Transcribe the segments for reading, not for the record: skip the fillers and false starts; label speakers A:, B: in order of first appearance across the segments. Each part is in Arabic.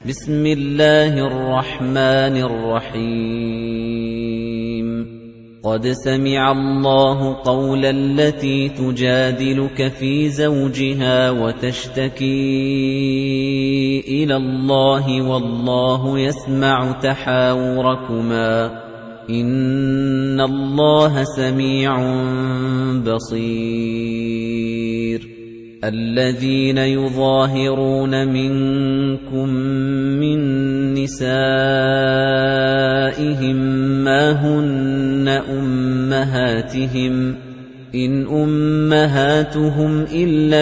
A: بسم الله الرحمن الرحيم قد سمع الله قول التي تجادلك في زوجها وتشتكي إلى الله والله يسمع تحاوركما إن الله سميع بصير الذين يظاهرون منكم من نسائهم ما هن أمهاتهم إن أمهاتهم إلا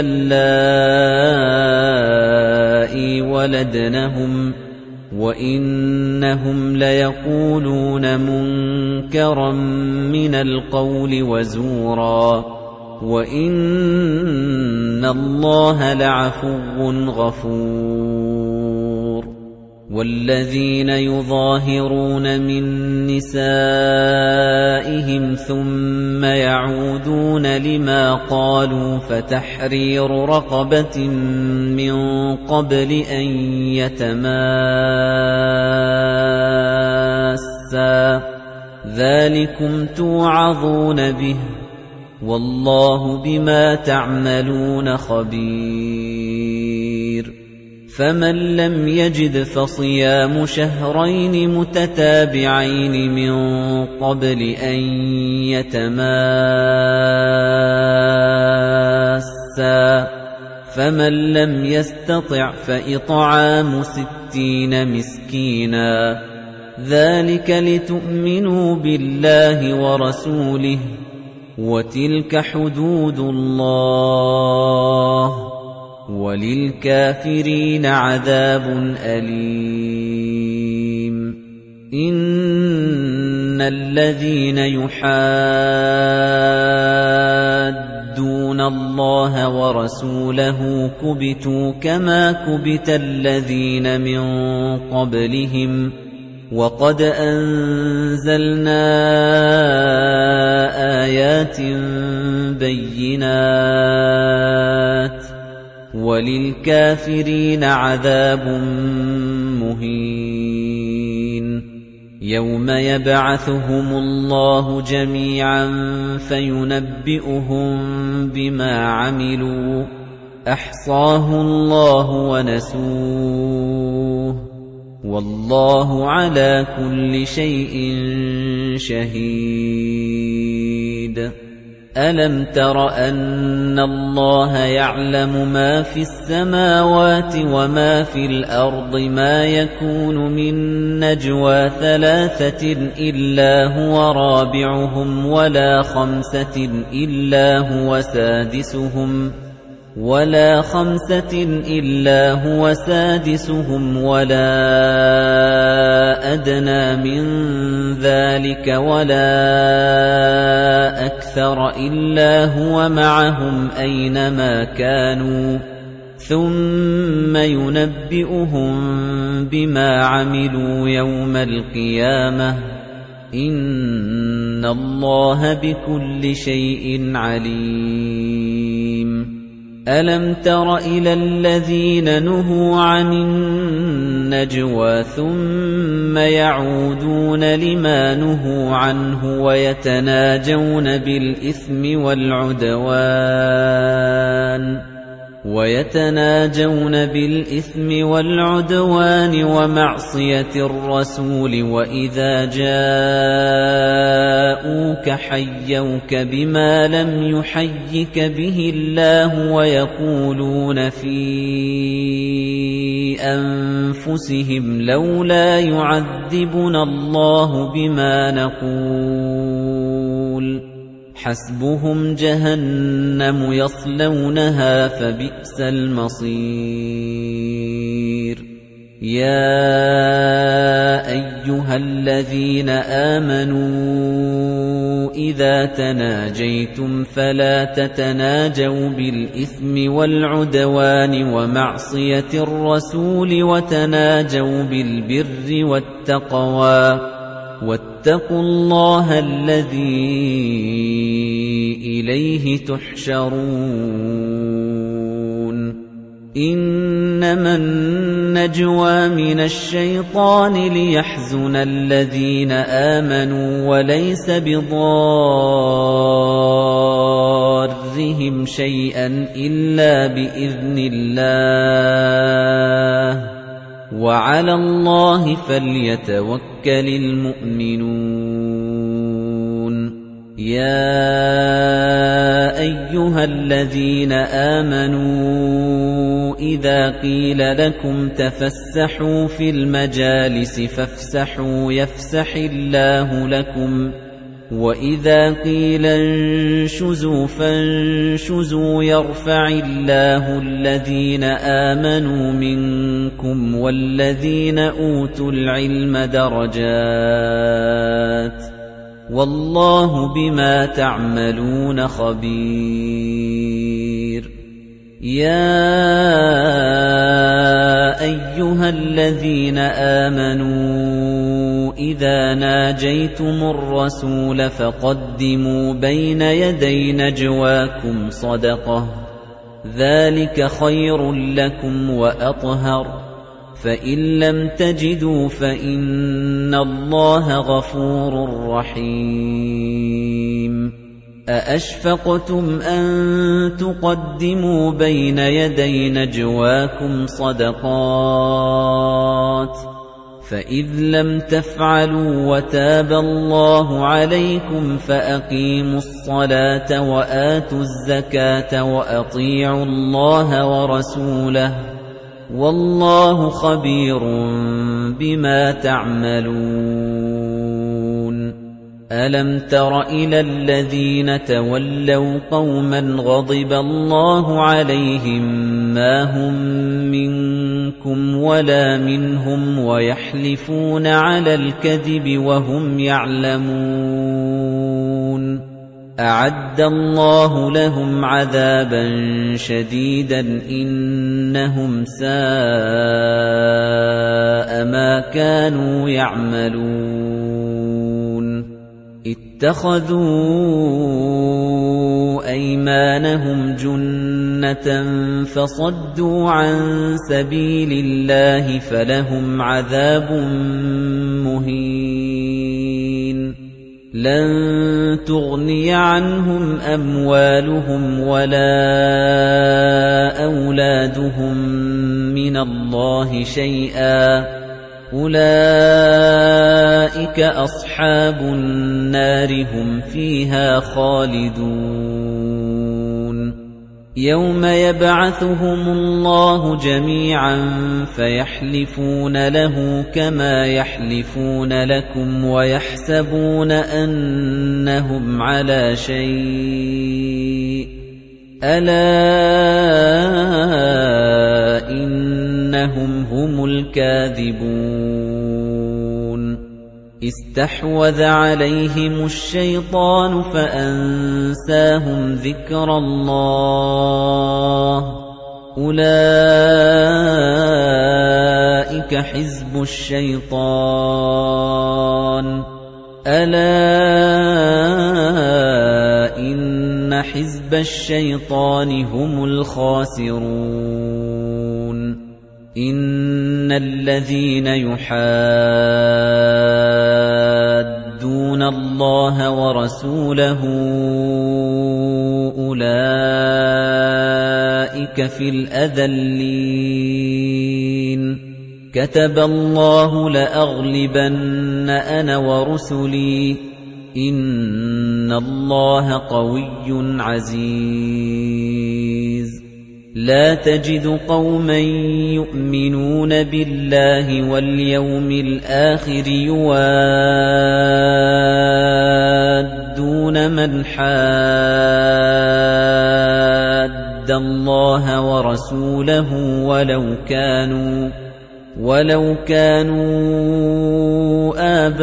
A: اللائي ولدنهم وإنهم ليقولون منكرا من القول وزورا وَإِنَّ اللَّهَ لَعَفُوٌّ غَفُورٌ وَالَّذِينَ يُظَاهِرُونَ مِن نِّسَائِهِمْ ثُمَّ يَعُودُونَ لِمَا قَالُوا فَتَحْرِيرُ رَقَبَةٍ مِّن قَبْلِ أَن يَتَمَاسَّا ذَلِكُمْ تُوعَظُونَ بِهِ وَاللَّهُ بِمَا تَعْمَلُونَ خَبِيرٌ فَمَن لَّمْ يَجِدْ فَصِيَامُ شَهْرَيْنِ مُتَتَابِعَيْنِ مِن قَبْلِ أَن يَتَمَاسَّا فَمَن لَّمْ يَسْتَطِعْ فَإِطْعَامُ 60 مِسْكِينًا ذَلِكَ لِتُؤْمِنُوا بِاللَّهِ وَرَسُولِهِ وَتِلْكَ حُدُودُ اللَّهِ وَلِلْكَافِرِينَ عَذَابٌ أَلِيمٌ إِنَّ الَّذِينَ يُحَادُّونَ اللَّهَ وَرَسُولَهُ كُبِتُوا كَمَا كُبِتَ الَّذِينَ مِن قَبْلِهِمْ وَقَدْ أَنزَلْنَا آيَاتٍ بَيِّنَاتٍ وَلِلْكَافِرِينَ عَذَابٌ مُهِينٌ يَوْمَ يَبْعَثُهُمُ اللَّهُ جَمِيعًا فَيُنَبِّئُهُم بِمَا عَمِلُوا أَحْصَاهُ اللَّهُ وَنَسُوهُ وَاللَّهُ عَلَى كُلِّ شَيْءٍ شَهِيدٌ أَلَمْ تَرَ أَنَّ اللَّهَ يَعْلَمُ مَا فِي السَّمَاوَاتِ وَمَا فِي الْأَرْضِ مَا يَكُونُ مِن نَّجْوَىٰ ثَلَاثَةٍ إِلَّا هُوَ رَابِعُهُمْ وَلَا خَمْسَةٍ إِلَّا هُوَ سَادِسُهُمْ وَلَا أَدْنَىٰ مِن ذَلِكَ وَلَا أَكْثَرَ إِلَّا هُوَ مَعَهُمْ أَيْنَمَا كَانُوا ثُمَّ يُنَبِّئُهُم بِمَا عَمِلُوا يَوْمَ الْقِيَامَةِ إِنَّ اللَّهَ بِكُلِّ شَيْءٍ عَلِيمٌ أَلَمْ تَرَ إِلَى الَّذِينَ نُهُوا عَنِ النَّجْوَىٰ ثُمَّ يَعُودُونَ لِمَا نُهُوا عَنْهُ وَيَتَنَاجَوْنَ بِالْإِثْمِ وَالْعُدْوَانِ وَمَعْصِيَةِ الرَّسُولِ وَإِذَا جَاءُوكَ حَيَّوْكَ بِمَا لَمْ يُحَيِّكَ بِهِ اللَّهُ وَيَقُولُونَ فِي أَنفُسِهِمْ لَوْلَا يُعَذِّبُنَا اللَّهُ بِمَا نَقُولُ حَسْبُهُمْ جَهَنَّمُ يَصْلَوْنَهَا فَبِئْسَ الْمَصِيرُ يَا أَيُّهَا الَّذِينَ آمَنُوا إِذَا تَنَاجَيْتُمْ فَلَا تَتَنَاجَوْا بِالْإِثْمِ وَالْعُدْوَانِ وَمَعْصِيَةِ الرَّسُولِ وَتَنَاجَوْا بِالْبِرِّ وَالتَّقْوَىٰ وَاتَّقُوا اللَّهَ الَّذِي إِلَيْهِ تُحْشَرُونَ إِنَّمَا النَّجْوَى مِنَ الشَّيْطَانِ لِيَحْزُنَ الَّذِينَ آمَنُوا وَلَيْسَ بِضَارِّهِمْ شَيْئًا إِلَّا بِإِذْنِ اللَّهِ ۚ وَعَلَى اللَّهِ فَلْيَتَوَكَّلِ الْمُؤْمِنُونَ يَا أَيُّهَا الَّذِينَ آمَنُوا إِذَا قِيلَ لَكُمْ تَفَسَّحُوا فِي الْمَجَالِسِ فَافْسَحُوا يَفْسَحِ اللَّهُ لَكُمْ ۖ وَإِذَا قِيلَ انشُزُوا فَانشُزُوا يَرْفَعِ اللَّهُ الَّذِينَ آمَنُوا مِنكُمْ وَالَّذِينَ أُوتُوا الْعِلْمَ دَرَجَاتٍ ۚ وَاللَّهُ بِمَا تَعْمَلُونَ خَبِيرٌ يَا أَيُّهَا الَّذِينَ آمَنُوا إِذَا نَاجَيْتُمُ الرَّسُولَ فَقَدِّمُوا بَيْنَ يَدَيْ نَجْوَاكُمْ صَدَقَةً ۚ ذَلِكَ خَيْرٌ لَّكُمْ وَأَطْهَرُ ۚ فَإِن لَّمْ تَجِدُوا فَإِنَّ اللَّهَ غَفُورٌ رَّحِيمٌ أَأَشْفَقْتُمْ أَن تُقَدِّمُوا بَيْنَ يَدَيْ نَجْوَاكُمْ صَدَقَاتٍ ۚ فَإِذْ لَمْ تَفْعَلُوا وَتَابَ اللَّهُ عَلَيْكُمْ فَأَقِيمُوا الصَّلَاةَ وَآتُوا الزَّكَاةَ وَأَطِيعُوا اللَّهَ وَرَسُولَهُ ۚ وَاللَّهُ خَبِيرٌ بِمَا تَعْمَلُونَ أَلَمْ تَرَ إِلَى الَّذِينَ تَوَلَّوْا قَوْمًا غَضِبَ اللَّهُ عَلَيْهِم مَّا هُم مِّنكُمْ وَلَا مِنْهُمْ وَيَحْلِفُونَ عَلَى الْكَذِبِ وَهُمْ يَعْلَمُونَ أَعَدَّ اللَّهُ لَهُمْ عَذَابًا شَدِيدًا إِنَّهُمْ سَاءَ مَا كَانُوا يَعْمَلُونَ اتَّخَذُوا أَيْمَانَهُمْ جُنَّةً فَصَدُّوا عَن سَبِيلِ اللَّهِ فَلَهُمْ عَذَابٌ مُّهِينٌ لَن تُغْنِيَ عَنْهُمْ أَمْوَالُهُمْ وَلَا أَوْلَادُهُم مِّنَ اللَّهِ شَيْئًا ۚ أُولَٰئِكَ أَصْحَابُ النَّارِ هُمْ فِيهَا خَالِدُونَ يَوْمَ يَبْعَثُهُمُ اللَّهُ جَمِيعًا فَيَحْلِفُونَ لَهُ كَمَا يَحْلِفُونَ لَكُمْ وَيَحْسَبُونَ أَنَّهُمْ عَلَىٰ شَيْءٍ ۚ أَلَا إِنَّهُمْ هُمُ الْكَاذِبُونَ اسْتَحْوَذَ عَلَيْهِمُ الشَّيْطَانُ فَأَنسَاهُمْ ذِكْرَ اللَّهِ ۚ أُولَٰئِكَ حِزْبُ الشَّيْطَانِ ۚ أَلَا إِنَّ حِزْبَ الشَّيْطَانِ هُمُ الْخَاسِرُونَ إِنَّ الَّذِينَ يُحَادُّونَ اللَّهَ وَرَسُولَهُ أُولَٰئِكَ فِي الْأَذَلِّينَ كَتَبَ اللَّهُ لَأَغْلِبَنَّ أَنَا وَرُسُلِي إِنَّ اللَّهَ قَوِيٌّ عَزِيزٌ لَا تَجِدُ قَوْمًا يُؤْمِنُونَ بِاللَّهِ وَالْيَوْمِ الْآخِرِ يُوَادُّونَ مَنْ حَادَّ اللَّهَ وَرَسُولَهُ وَلَوْ كَانُوا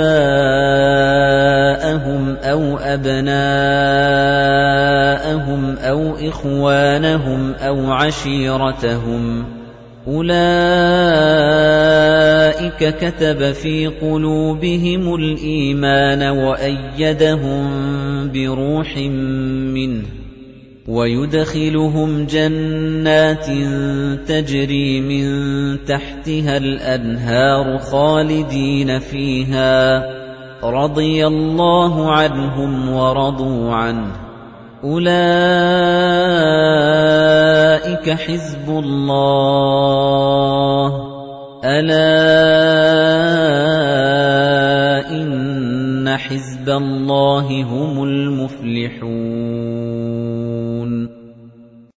A: آبَاءَهُمْ أَوْ أَبْنَاءَهُمْ أَوْ إِخْوَانَهُمْ أَوْ عَشِيرَتَهُمْ ۚ أُولَئِكَ كَتَبَ فِي قُلُوبِهِمُ الْإِيمَانَ وَأَيَّدَهُم بِرُوحٍ مِّنْهُ ۖ وَيُدْخِلُهُمْ جَنَّاتٍ تَجْرِي مِن تَحْتِهَا الْأَنْهَارُ خَالِدِينَ فِيهَا رَضِيَ اللَّهُ عَنْهُمْ وَرَضُوا عَنْهُ ۚ أُولَٰئِكَ حِزْبُ اللَّهِ ۚ أَلَا إِنَّ حِزْبَ اللَّهِ هُمُ الْمُفْلِحُونَ